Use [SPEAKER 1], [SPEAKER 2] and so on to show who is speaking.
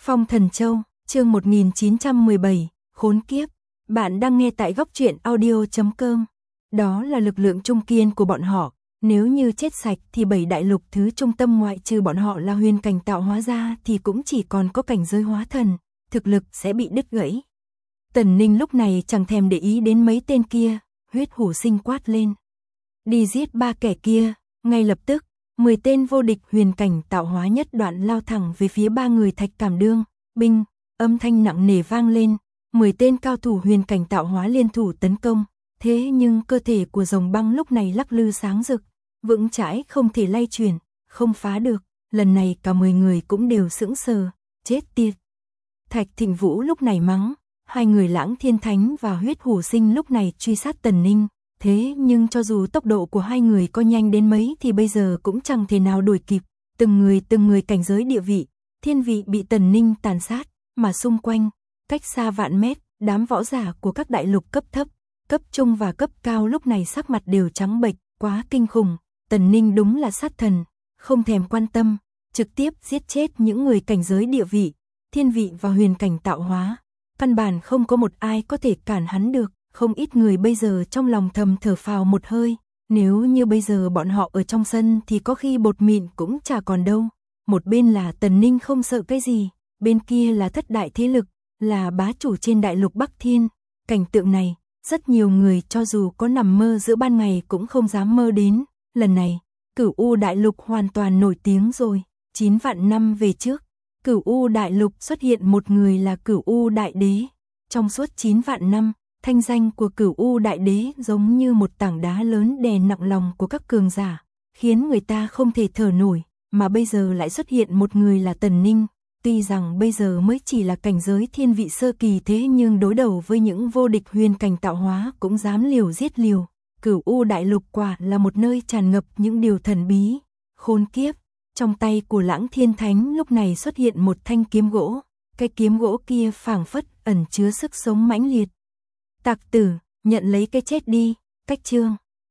[SPEAKER 1] Phong Thần Châu, chương 1917, khốn kiếp. Bạn đang nghe tại góc truyện audio.com. Đó là lực lượng trung kiên của bọn họ, nếu như chết sạch thì 7 đại lục thứ trung tâm ngoại trừ bọn họ là huyền cảnh tạo hóa ra thì cũng chỉ còn có cảnh giới hóa thần, thực lực sẽ bị đứt gãy. Tần Ninh lúc này chẳng thèm để ý đến mấy tên kia, huyết hủ sinh quát lên. Đi giết 3 kẻ kia, ngay lập tức. 10 tên vô địch huyền cảnh tạo hóa nhất đoạn lao thẳng về phía 3 người Thạch Cảm Đương, binh, âm thanh nặng nề vang lên, 10 tên cao thủ huyền cảnh tạo hóa liên thủ tấn công, thế nhưng cơ thể của rồng băng lúc này lắc lư sáng rực, vững chãi không thể lay chuyển, không phá được, lần này cả 10 người cũng đều sững sờ, chết tiệt. Thạch Thịnh Vũ lúc này mắng, hai người Lãng Thiên Thánh và huyết hủ sinh lúc này truy sát Tần Ninh. Thế nhưng cho dù tốc độ của hai người có nhanh đến mấy thì bây giờ cũng chẳng thể nào đuổi kịp, từng người cảnh giới địa vị, thiên vị bị Tần Ninh tàn sát, mà xung quanh, cách xa vạn mét, đám võ giả của các đại lục cấp thấp, cấp trung và cấp cao lúc này sắc mặt đều trắng bệch, quá kinh khủng, Tần Ninh đúng là sát thần, không thèm quan tâm, trực tiếp giết chết những người cảnh giới địa vị, thiên vị và huyền cảnh tạo hóa, căn bản không có một ai có thể cản hắn được. Không ít người bây giờ trong lòng thầm thở phào một hơi, nếu như bây giờ bọn họ ở trong sân thì có khi bột mịn cũng chả còn đâu. Một bên là Tần Ninh không sợ cái gì, bên kia là thất đại thế lực, là bá chủ trên đại lục Bắc Thiên. Cảnh tượng này, rất nhiều người cho dù có nằm mơ giữa ban ngày cũng không dám mơ đến. Lần này, Cửu U đại lục hoàn toàn nổi tiếng rồi. 9 vạn năm về trước, Cửu U đại lục xuất hiện một người là Cửu U đại đế. Trong suốt 9 vạn năm, thanh danh của Cửu U đại đế giống như một tảng đá lớn đè nặng lòng của các cường giả, khiến người ta không thể thở nổi, mà bây giờ lại xuất hiện một người là Tần Ninh. Tuy rằng bây giờ mới chỉ là cảnh giới thiên vị sơ kỳ thế nhưng đối đầu với những vô địch huyền cảnh tạo hóa cũng dám liều giết liều. Cửu U đại lục quả là một nơi tràn ngập những điều thần bí, khốn kiếp. Trong tay của Lãng Thiên Thánh lúc này xuất hiện một thanh kiếm gỗ, cái kiếm gỗ kia phảng phất ẩn chứa sức sống mãnh liệt. Tặc tử, nhận lấy cái chết đi, cách chương.